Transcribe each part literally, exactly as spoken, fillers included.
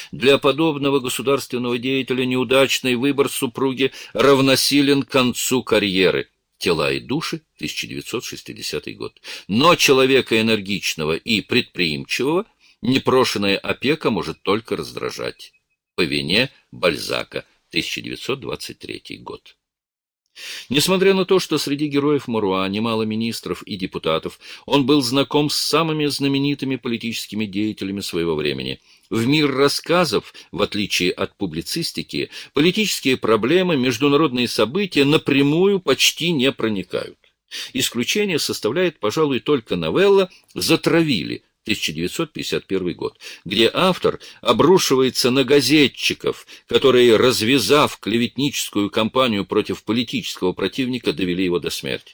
Для подобного государственного деятеля неудачный выбор супруги равносилен концу карьеры. «Тела и души», тысяча девятьсот шестидесятый год. Но человека энергичного и предприимчивого непрошенная опека может только раздражать. По вине Бальзака, тысяча девятьсот двадцать третий год. Несмотря на то, что среди героев Моруа немало министров и депутатов, он был знаком с самыми знаменитыми политическими деятелями своего времени. В мир рассказов, в отличие от публицистики, политические проблемы, международные события напрямую почти не проникают. Исключение составляет, пожалуй, только новелла «Затравили», тысяча девятьсот пятьдесят первый год, где автор обрушивается на газетчиков, которые, развязав клеветническую кампанию против политического противника, довели его до смерти.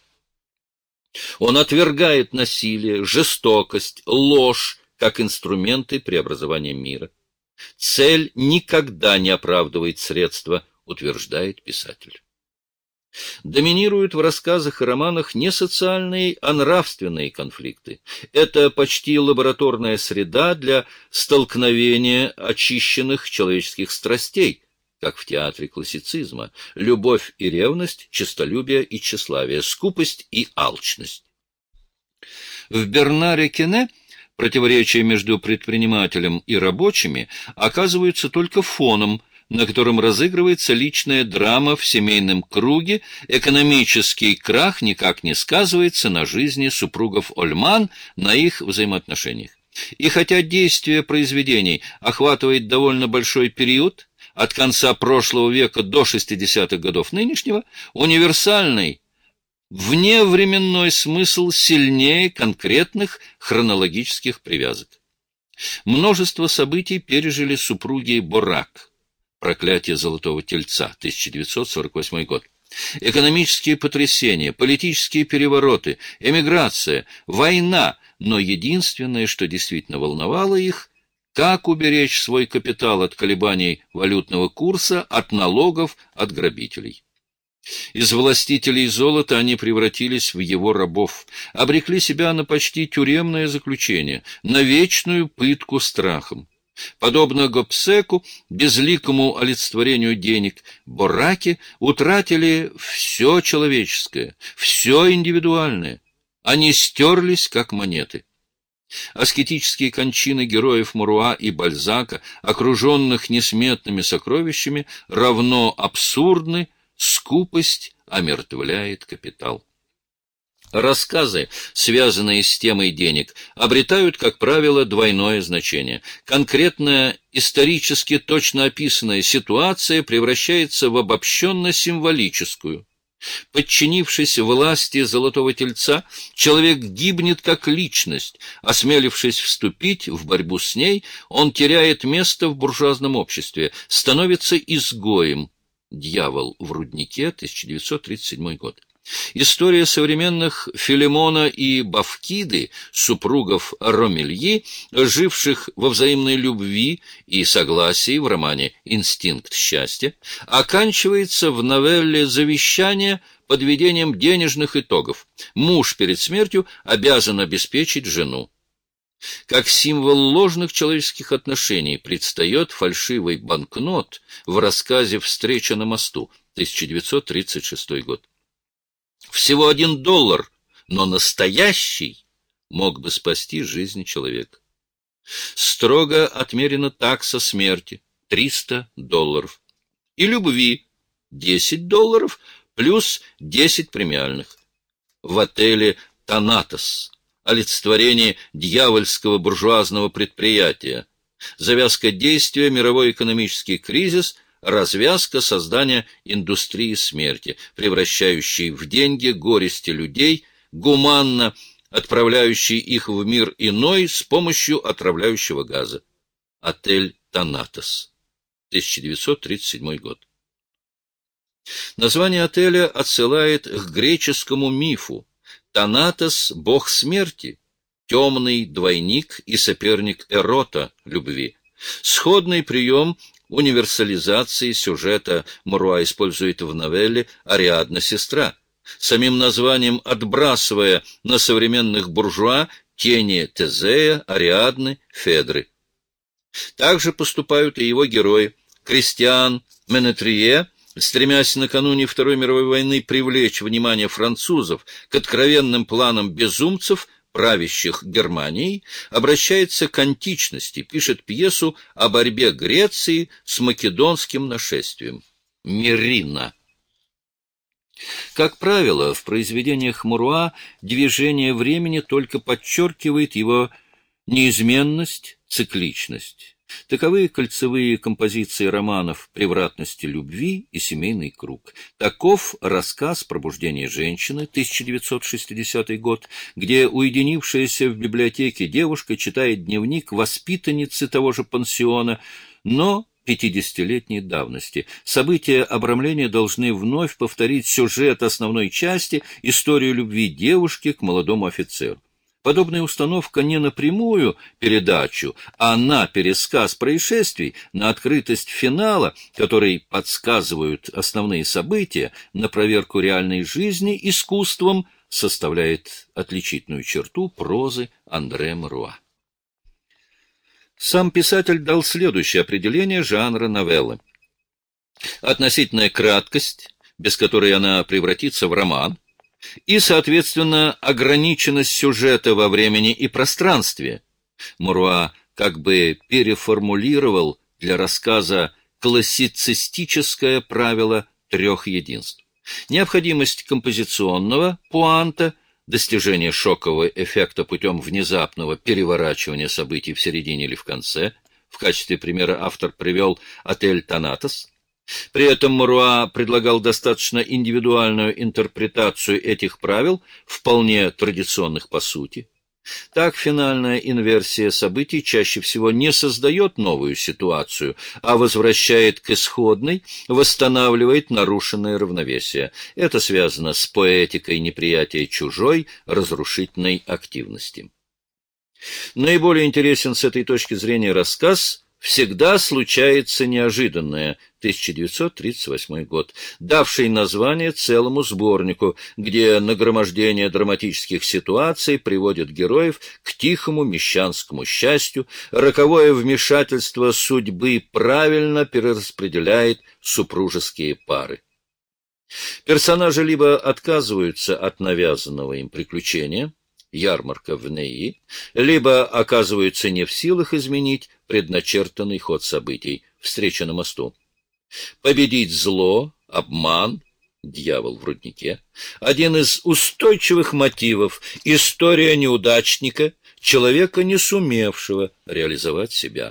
Он отвергает насилие, жестокость, ложь как инструменты преобразования мира. Цель никогда не оправдывает средства, утверждает писатель. Доминируют в рассказах и романах не социальные, а нравственные конфликты. Это почти лабораторная среда для столкновения очищенных человеческих страстей, как в театре классицизма: любовь и ревность, честолюбие и тщеславие, скупость и алчность. В Бернаре Кене противоречия между предпринимателем и рабочими оказываются только фоном, на котором разыгрывается личная драма в семейном круге, экономический крах никак не сказывается на жизни супругов Ольман, на их взаимоотношениях. И хотя действие произведений охватывает довольно большой период, от конца прошлого века до шестидесятых годов нынешнего, универсальный вневременной смысл сильнее конкретных хронологических привязок. Множество событий пережили супруги Борак. «Проклятие золотого тельца», тысяча девятьсот сорок восьмой год. Экономические потрясения, политические перевороты, эмиграция, война, но единственное, что действительно волновало их, как уберечь свой капитал от колебаний валютного курса, от налогов, от грабителей. Из властителей золота они превратились в его рабов, обрекли себя на почти тюремное заключение, на вечную пытку страхом. Подобно Гобсеку, безликому олицетворению денег, Бораки утратили все человеческое, все индивидуальное. Они стерлись, как монеты. Аскетические кончины героев Моруа и Бальзака, окруженных несметными сокровищами, равно абсурдны, скупость омертвляет капитал. Рассказы, связанные с темой денег, обретают, как правило, двойное значение. Конкретная, исторически точно описанная ситуация превращается в обобщенно-символическую. Подчинившись власти Золотого Тельца, человек гибнет как личность. Осмелившись вступить в борьбу с ней, он теряет место в буржуазном обществе, становится изгоем. «Дьявол в руднике», тысяча девятьсот тридцать седьмой год. История современных Филимона и Бавкиды, супругов Ромельи, живших во взаимной любви и согласии в романе «Инстинкт счастья», оканчивается в новелле «Завещание» подведением денежных итогов. Муж перед смертью обязан обеспечить жену. Как символ ложных человеческих отношений предстает фальшивый банкнот в рассказе «Встреча на мосту», тысяча девятьсот тридцать шестой год. Всего один доллар, но настоящий мог бы спасти жизнь человека. Строго отмерена такса смерти – триста долларов. И любви – десять долларов плюс десять премиальных. В отеле «Танатос» олицетворение дьявольского буржуазного предприятия. Завязка действия – мировой экономический кризис – развязка создания индустрии смерти, превращающей в деньги горести людей, гуманно отправляющей их в мир иной с помощью отравляющего газа. Отель «Танатос», тысяча девятьсот тридцать седьмой год. Название отеля отсылает к греческому мифу. Танатос — бог смерти, темный двойник и соперник Эрота, любви. Сходный прием универсализации сюжета Моруа использует в новелле «Ариадна, сестра», самим названием отбрасывая на современных буржуа тени Тезея, Ариадны, Федры. Так же поступают и его герои. Кристиан Менетрие, стремясь накануне Второй мировой войны привлечь внимание французов к откровенным планам безумцев, правящих Германией, обращается к античности, пишет пьесу о борьбе Греции с македонским нашествием. Мирина. Как правило, в произведениях Муруа движение времени только подчеркивает его неизменность, цикличность. Таковы кольцевые композиции романов «Превратности любви» и «Семейный круг». Таков рассказ «Пробуждение женщины» тысяча девятьсот шестидесятый год, где уединившаяся в библиотеке девушка читает дневник воспитанницы того же пансиона, но пятидесятилетней давности. События обрамления должны вновь повторить сюжет основной части, историю любви девушки к молодому офицеру. Подобная установка не на прямую передачу, а на пересказ происшествий, на открытость финала, который подсказывают основные события, на проверку реальной жизни искусством, составляет отличительную черту прозы Андре Муруа. Сам писатель дал следующее определение жанра новеллы. Относительная краткость, без которой она превратится в роман, и, соответственно, ограниченность сюжета во времени и пространстве. Муруа как бы переформулировал для рассказа классицистическое правило трех единств. Необходимость композиционного пуанта, достижение шокового эффекта путем внезапного переворачивания событий в середине или в конце. В качестве примера автор привел «Отель Танатос». При этом Муруа предлагал достаточно индивидуальную интерпретацию этих правил, вполне традиционных по сути. Так финальная инверсия событий чаще всего не создает новую ситуацию, а возвращает к исходной, восстанавливает нарушенное равновесие. Это связано с поэтикой неприятия чужой разрушительной активности. Наиболее интересен с этой точки зрения рассказ «Всегда случается неожиданное» тысяча девятьсот тридцать восьмой год, давший название целому сборнику, где нагромождение драматических ситуаций приводит героев к тихому мещанскому счастью, роковое вмешательство судьбы правильно перераспределяет супружеские пары. Персонажи либо отказываются от навязанного им приключения, ярмарка в Неи, либо оказываются не в силах изменить предначертанный ход событий, встреча на мосту. Победить зло, обман, дьявол в руднике – один из устойчивых мотивов, история неудачника, человека, не сумевшего реализовать себя.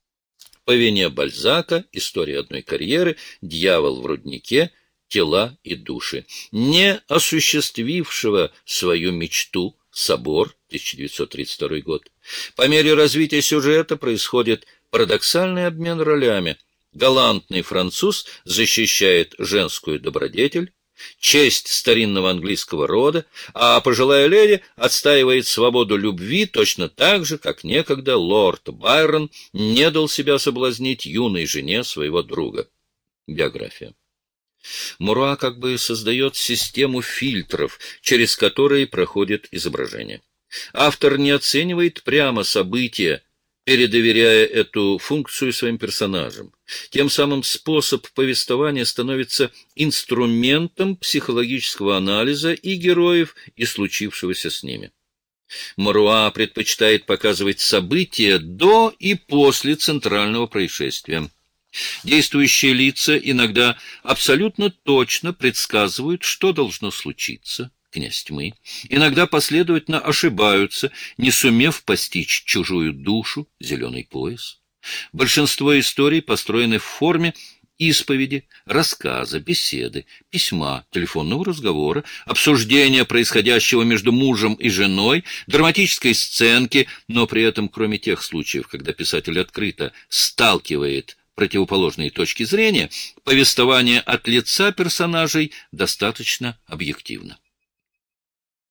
По вине Бальзака, история одной карьеры, дьявол в руднике, тела и души, не осуществившего свою мечту, Собор, тысяча девятьсот тридцать второй год. По мере развития сюжета происходит парадоксальный обмен ролями. Галантный француз защищает женскую добродетель, честь старинного английского рода, а пожилая леди отстаивает свободу любви точно так же, как некогда лорд Байрон не дал себя соблазнить юной жене своего друга. Биография. Муруа как бы создает систему фильтров, через которые проходит изображение. Автор не оценивает прямо события, передоверяя эту функцию своим персонажам. Тем самым способ повествования становится инструментом психологического анализа и героев, и случившегося с ними. Муруа предпочитает показывать события до и после центрального происшествия. Действующие лица иногда абсолютно точно предсказывают, что должно случиться, князь тьмы, иногда последовательно ошибаются, не сумев постичь чужую душу, зеленый пояс. Большинство историй построены в форме исповеди, рассказа, беседы, письма, телефонного разговора, обсуждения происходящего между мужем и женой, драматической сценки, но при этом, кроме тех случаев, когда писатель открыто сталкивает противоположные точки зрения, повествование от лица персонажей достаточно объективно.